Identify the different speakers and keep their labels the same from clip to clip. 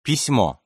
Speaker 1: Письмо.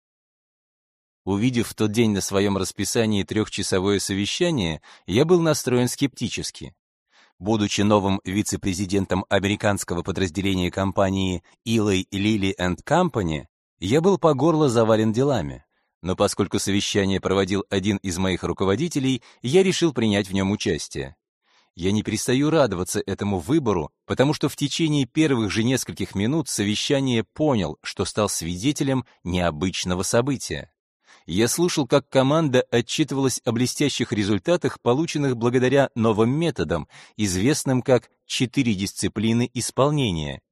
Speaker 1: Увидев в тот день на своем расписании трехчасовое совещание, я был настроен скептически. Будучи новым вице-президентом американского подразделения компании Eli Lilly and Company, я был по горло завален делами. Но поскольку совещание проводил один из моих руководителей, я решил принять в нем участие. Я не перестаю радоваться этому выбору, потому что в течение первых же нескольких минут совещания понял, что стал свидетелем необычного события. Я слушал, как команда отчитывалась о блестящих результатах, полученных благодаря новым методам, известным как 4 дисциплины исполнения,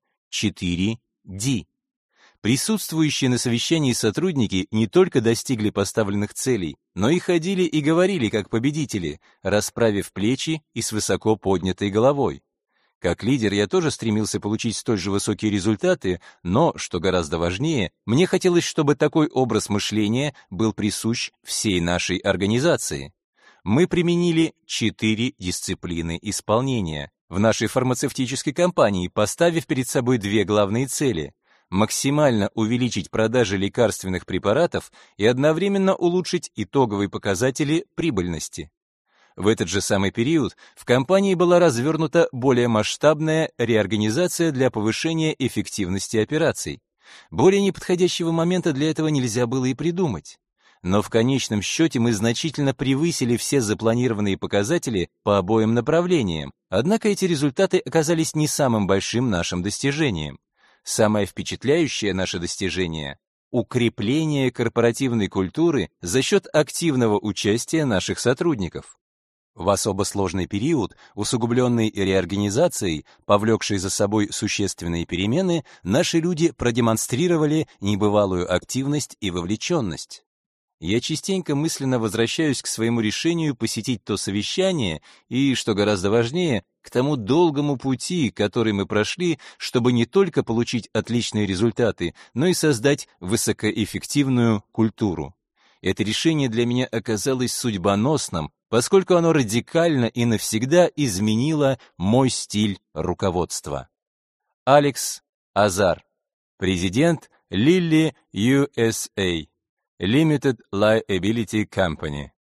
Speaker 1: 4D. Присутствующие на совещании сотрудники не только достигли поставленных целей, но и ходили и говорили как победители, расправив плечи и с высоко поднятой головой. Как лидер я тоже стремился получить столь же высокие результаты, но, что гораздо важнее, мне хотелось, чтобы такой образ мышления был присущ всей нашей организации. Мы применили 4 дисциплины исполнения в нашей фармацевтической компании, поставив перед собой 2 главные цели: максимально увеличить продажи лекарственных препаратов и одновременно улучшить итоговые показатели прибыльности. В этот же самый период в компании была развернута более масштабная реорганизация для повышения эффективности операций. Более неподходящего момента для этого нельзя было и придумать. Но в конечном счете мы значительно превысили все запланированные показатели по обоим направлениям, однако эти результаты оказались не самым большим нашим достижением. Самое впечатляющее наше достижение — укрепление корпоративной культуры за счет активного участия наших сотрудников. В особо сложный период, усугубленный реорганизацией, повлекшей за собой существенные перемены, наши люди продемонстрировали небывалую активность и вовлеченность. Я частенько мысленно возвращаюсь к своему решению посетить то совещание и, что гораздо важнее, к тому долгому пути, который мы прошли, чтобы не только получить отличные результаты, но и создать высокоэффективную культуру. Это решение для меня оказалось судьбоносным, поскольку оно радикально и навсегда изменило мой стиль руководства. Алекс Азар, президент Lilly USA, Limited Liability Company.